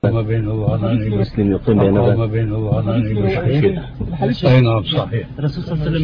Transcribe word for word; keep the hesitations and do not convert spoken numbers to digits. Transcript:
ما بين الظهراني مسلم يقيم بين ما بين الظهراني والشيخ. أي نعم صحيح. الرسول صلى الله عليه وسلم